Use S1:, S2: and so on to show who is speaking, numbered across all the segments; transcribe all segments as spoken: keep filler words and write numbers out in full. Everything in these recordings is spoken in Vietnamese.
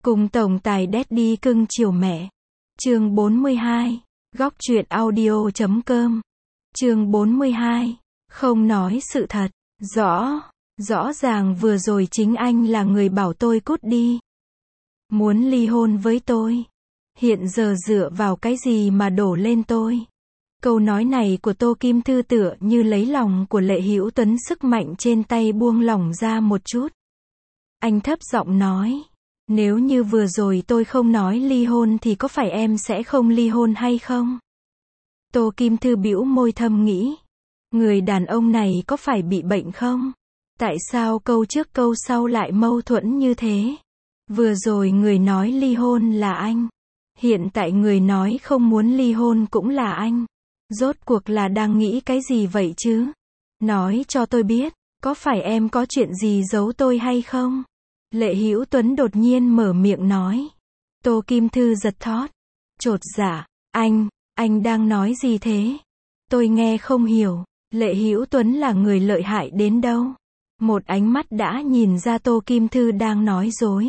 S1: Cùng tổng tài Daddy cưng chiều mẹ. Chương bốn mươi hai. Góc truyện audio chấm com. Chương bốn mươi hai. Không nói sự thật. Rõ, rõ ràng vừa rồi chính anh là người bảo tôi cút đi. Muốn ly hôn với tôi. Hiện giờ dựa vào cái gì mà đổ lên tôi? Câu nói này của Tô Kim Thư tựa như lấy lòng của Lệ Hữu Tuấn sức mạnh trên tay buông lỏng ra một chút. Anh thấp giọng nói. Nếu như vừa rồi tôi không nói ly hôn thì có phải em sẽ không ly hôn hay không? Tô Kim Thư bĩu môi thầm nghĩ. Người đàn ông này có phải bị bệnh không? Tại sao câu trước câu sau lại mâu thuẫn như thế? Vừa rồi người nói ly hôn là anh. Hiện tại người nói không muốn ly hôn cũng là anh. Rốt cuộc là đang nghĩ cái gì vậy chứ? Nói cho tôi biết, có phải em có chuyện gì giấu tôi hay không? Lệ Hữu Tuấn đột nhiên mở miệng nói. Tô Kim Thư giật thót. Chột dạ, anh, anh đang nói gì thế? Tôi nghe không hiểu. Lệ Hữu Tuấn là người lợi hại đến đâu? Một ánh mắt đã nhìn ra Tô Kim Thư đang nói dối.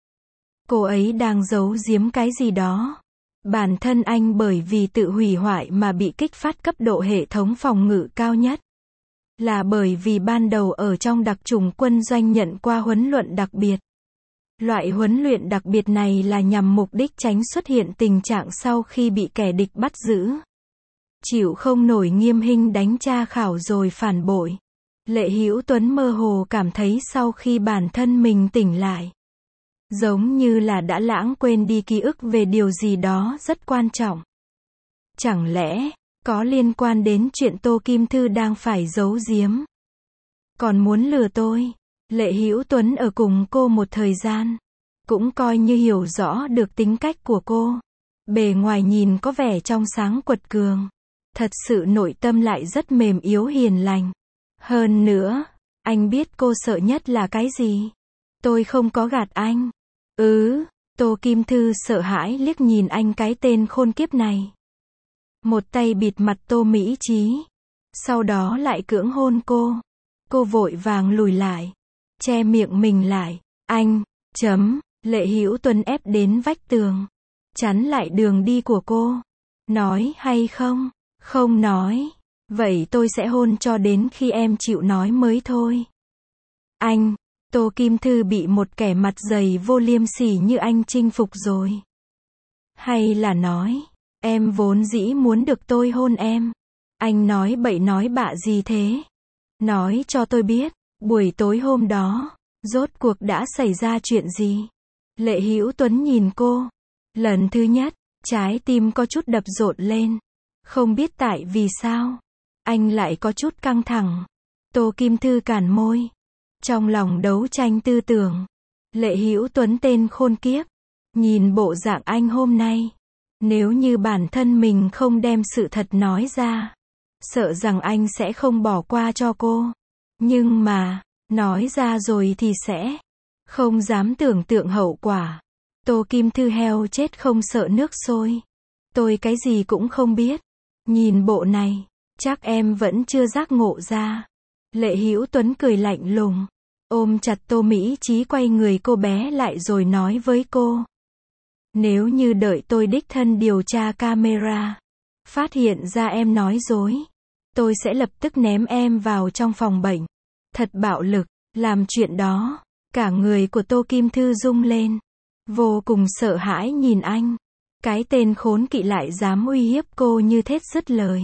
S1: Cô ấy đang giấu giếm cái gì đó. Bản thân anh bởi vì tự hủy hoại mà bị kích phát cấp độ hệ thống phòng ngự cao nhất. Là bởi vì ban đầu ở trong đặc chủng quân doanh nhận qua huấn luyện đặc biệt. Loại huấn luyện đặc biệt này là nhằm mục đích tránh xuất hiện tình trạng sau khi bị kẻ địch bắt giữ. Chịu không nổi nghiêm hình đánh tra khảo rồi phản bội. Lệ Hữu Tuấn mơ hồ cảm thấy sau khi bản thân mình tỉnh lại. Giống như là đã lãng quên đi ký ức về điều gì đó rất quan trọng. Chẳng lẽ, có liên quan đến chuyện Tô Kim Thư đang phải giấu giếm? Còn muốn lừa tôi? Lệ Hữu Tuấn ở cùng cô một thời gian. Cũng coi như hiểu rõ được tính cách của cô. Bề ngoài nhìn có vẻ trong sáng quật cường. Thật sự nội tâm lại rất mềm yếu hiền lành. Hơn nữa, anh biết cô sợ nhất là cái gì? Tôi không có gạt anh. Ừ, Tô Kim Thư sợ hãi liếc nhìn anh cái tên khôn kiếp này. Một tay bịt mặt Tô Mỹ Chí. Sau đó lại cưỡng hôn cô. Cô vội vàng lùi lại. Che miệng mình lại. Anh, chấm, Lệ Hữu Tuấn ép đến vách tường. Chắn lại đường đi của cô. Nói hay không? Không nói. Vậy tôi sẽ hôn cho đến khi em chịu nói mới thôi. Anh, Tô Kim Thư bị một kẻ mặt dày vô liêm sỉ như anh chinh phục rồi. Hay là nói, em vốn dĩ muốn được tôi hôn em. Anh nói bậy nói bạ gì thế? Nói cho tôi biết, buổi tối hôm đó, rốt cuộc đã xảy ra chuyện gì? Lệ Hữu Tuấn nhìn cô. Lần thứ nhất, trái tim có chút đập rộn lên. Không biết tại vì sao, anh lại có chút căng thẳng. Tô Kim Thư cản môi. Trong lòng đấu tranh tư tưởng. Lệ Hữu Tuấn tên khôn kiếp. Nhìn bộ dạng anh hôm nay. Nếu như bản thân mình không đem sự thật nói ra. Sợ rằng anh sẽ không bỏ qua cho cô. Nhưng mà, nói ra rồi thì sẽ. Không dám tưởng tượng hậu quả. Tô Kim Thư heo chết không sợ nước sôi. Tôi cái gì cũng không biết. Nhìn bộ này, chắc em vẫn chưa giác ngộ ra. Lệ Hữu Tuấn cười lạnh lùng. Ôm chặt Tô Mỹ Chí quay người cô bé lại rồi nói với cô. Nếu như đợi tôi đích thân điều tra camera. Phát hiện ra em nói dối. Tôi sẽ lập tức ném em vào trong phòng bệnh. Thật bạo lực, làm chuyện đó. Cả người của Tô Kim Thư rung lên. Vô cùng sợ hãi nhìn anh. Cái tên khốn kỵ lại dám uy hiếp cô như thét dứt lời.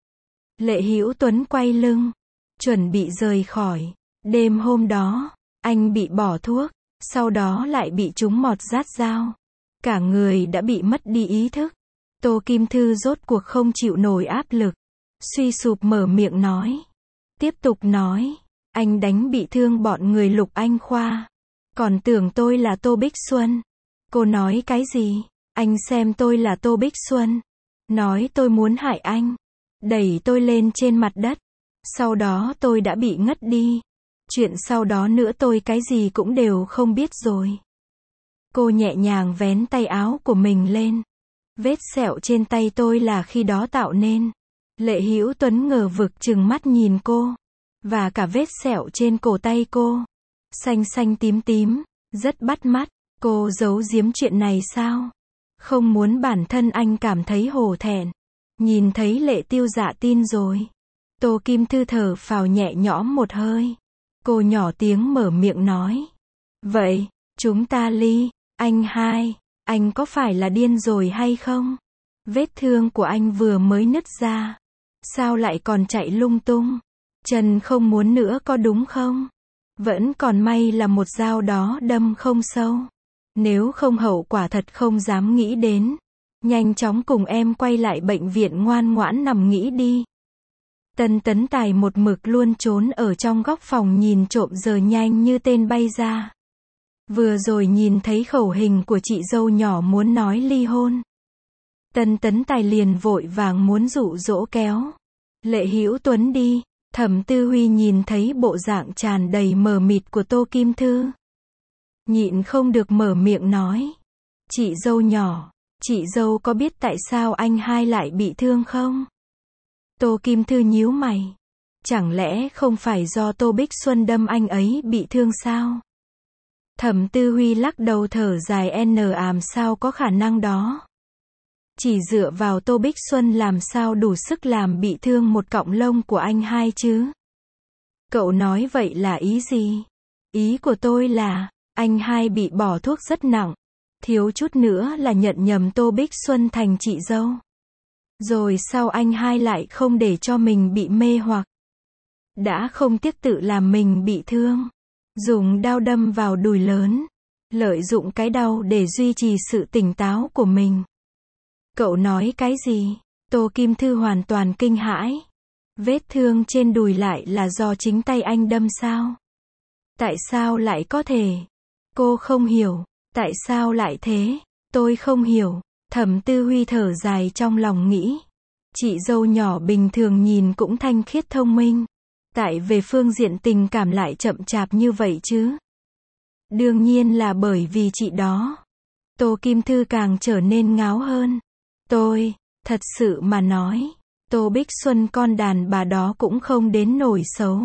S1: Lệ Hữu Tuấn quay lưng. Chuẩn bị rời khỏi. Đêm hôm đó, anh bị bỏ thuốc. Sau đó lại bị trúng mọt rát dao. Cả người đã bị mất đi ý thức. Tô Kim Thư rốt cuộc không chịu nổi áp lực. Suy sụp mở miệng nói. Tiếp tục nói. Anh đánh bị thương bọn người Lục Anh Khoa. Còn tưởng tôi là Tô Bích Xuân. Cô nói cái gì? Anh xem tôi là Tô Bích Xuân. Nói tôi muốn hại anh. Đẩy tôi lên trên mặt đất. Sau đó tôi đã bị ngất đi. Chuyện sau đó nữa tôi cái gì cũng đều không biết rồi. Cô nhẹ nhàng vén tay áo của mình lên. Vết sẹo trên tay tôi là khi đó tạo nên. Lệ Hữu Tuấn ngờ vực trừng mắt nhìn cô. Và cả vết sẹo trên cổ tay cô. Xanh xanh tím tím. Rất bắt mắt. Cô giấu giếm chuyện này sao? Không muốn bản thân anh cảm thấy hổ thẹn. Nhìn thấy Lệ Tiêu Dạ tin rồi. Tô Kim Thư thở phào nhẹ nhõm một hơi. Cô nhỏ tiếng mở miệng nói. Vậy, chúng ta ly, anh hai, anh có phải là điên rồi hay không? Vết thương của anh vừa mới nứt ra. Sao lại còn chạy lung tung? Chân không muốn nữa có đúng không? Vẫn còn may là một dao đó đâm không sâu. Nếu không hậu quả thật không dám nghĩ đến. Nhanh chóng cùng em quay lại bệnh viện ngoan ngoãn nằm nghỉ đi. Tân Tấn Tài một mực luôn trốn ở trong góc phòng nhìn trộm giờ nhanh như tên bay ra. Vừa rồi nhìn thấy khẩu hình của chị dâu nhỏ muốn nói ly hôn. Tân Tấn Tài liền vội vàng muốn dụ dỗ kéo Lệ Hữu Tuấn đi. Thẩm Tư Huy nhìn thấy bộ dạng tràn đầy mờ mịt của Tô Kim Thư. Nhịn không được mở miệng nói. Chị dâu nhỏ, chị dâu có biết tại sao anh hai lại bị thương không? Tô Kim Thư nhíu mày. Chẳng lẽ không phải do Tô Bích Xuân đâm anh ấy bị thương sao? Thẩm Tư Huy lắc đầu thở dài n àm sao có khả năng đó. Chỉ dựa vào Tô Bích Xuân làm sao đủ sức làm bị thương một cọng lông của anh hai chứ? Cậu nói vậy là ý gì? Ý của tôi là, anh hai bị bỏ thuốc rất nặng. Thiếu chút nữa là nhận nhầm Tô Bích Xuân thành chị dâu. Rồi sau anh hai lại không để cho mình bị mê hoặc. Đã không tiếc tự làm mình bị thương. Dùng đao đâm vào đùi lớn. Lợi dụng cái đau để duy trì sự tỉnh táo của mình. Cậu nói cái gì? Tô Kim Thư hoàn toàn kinh hãi. Vết thương trên đùi lại là do chính tay anh đâm sao? Tại sao lại có thể? Cô không hiểu. Tại sao lại thế? Tôi không hiểu. Thẩm Tư Huy thở dài trong lòng nghĩ. Chị dâu nhỏ bình thường nhìn cũng thanh khiết thông minh. Tại về phương diện tình cảm lại chậm chạp như vậy chứ? Đương nhiên là bởi vì chị đó. Tô Kim Thư càng trở nên ngáo hơn. Tôi, thật sự mà nói, Tô Bích Xuân con đàn bà đó cũng không đến nổi xấu.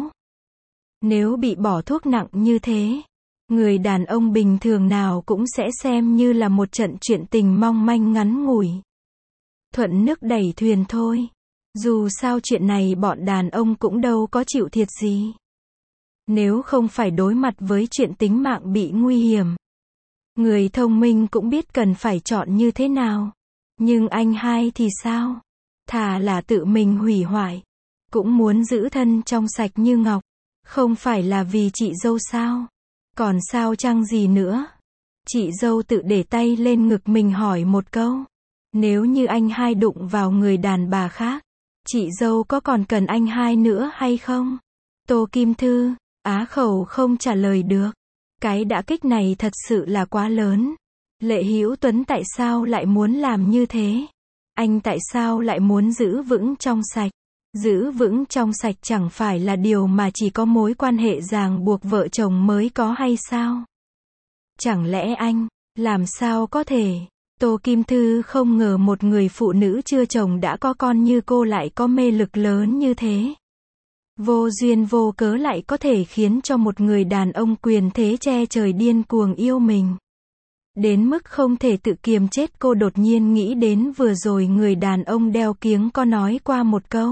S1: Nếu bị bỏ thuốc nặng như thế, người đàn ông bình thường nào cũng sẽ xem như là một trận chuyện tình mong manh ngắn ngủi. Thuận nước đẩy thuyền thôi. Dù sao chuyện này bọn đàn ông cũng đâu có chịu thiệt gì. Nếu không phải đối mặt với chuyện tính mạng bị nguy hiểm. Người thông minh cũng biết cần phải chọn như thế nào. Nhưng anh hai thì sao? Thà là tự mình hủy hoại. Cũng muốn giữ thân trong sạch như ngọc. Không phải là vì chị dâu sao? Còn sao chăng gì nữa? Chị dâu tự để tay lên ngực mình hỏi một câu. Nếu như anh hai đụng vào người đàn bà khác, chị dâu có còn cần anh hai nữa hay không? Tô Kim Thư, á khẩu không trả lời được. Cái đả kích này thật sự là quá lớn. Lệ Hữu Tuấn tại sao lại muốn làm như thế? Anh tại sao lại muốn giữ vững trong sạch? Giữ vững trong sạch chẳng phải là điều mà chỉ có mối quan hệ ràng buộc vợ chồng mới có hay sao? Chẳng lẽ anh, làm sao có thể? Tô Kim Thư không ngờ một người phụ nữ chưa chồng đã có con như cô lại có mê lực lớn như thế. Vô duyên vô cớ lại có thể khiến cho một người đàn ông quyền thế che trời điên cuồng yêu mình. Đến mức không thể tự kiềm chết, cô đột nhiên nghĩ đến vừa rồi người đàn ông đeo kiếng có nói qua một câu.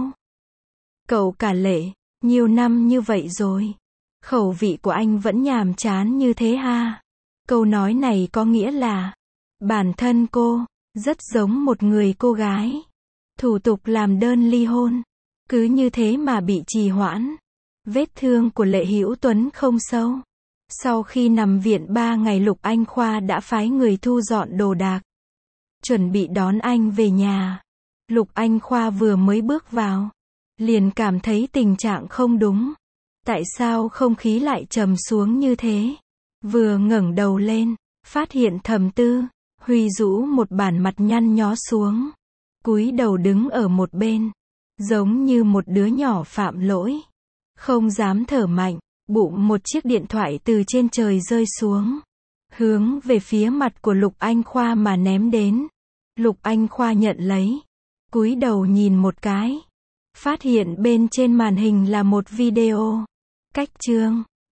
S1: Cậu cả Lệ, nhiều năm như vậy rồi. Khẩu vị của anh vẫn nhàm chán như thế ha. Câu nói này có nghĩa là, bản thân cô, rất giống một người cô gái. Thủ tục làm đơn ly hôn. Cứ như thế mà bị trì hoãn. Vết thương của Lệ Hữu Tuấn không sâu. Sau khi nằm viện ba ngày Lục Anh Khoa đã phái người thu dọn đồ đạc. Chuẩn bị đón anh về nhà. Lục Anh Khoa vừa mới bước vào. Liền cảm thấy tình trạng không đúng. Tại sao không khí lại trầm xuống như thế? Vừa ngẩng đầu lên, phát hiện Thẩm Tư Huy rũ một bản mặt nhăn nhó xuống. Cúi đầu đứng ở một bên. Giống như một đứa nhỏ phạm lỗi. Không dám thở mạnh. Bụng một chiếc điện thoại từ trên trời rơi xuống. Hướng về phía mặt của Lục Anh Khoa mà ném đến. Lục Anh Khoa nhận lấy. Cúi đầu nhìn một cái. Phát hiện bên trên màn hình là một video. Cách chương.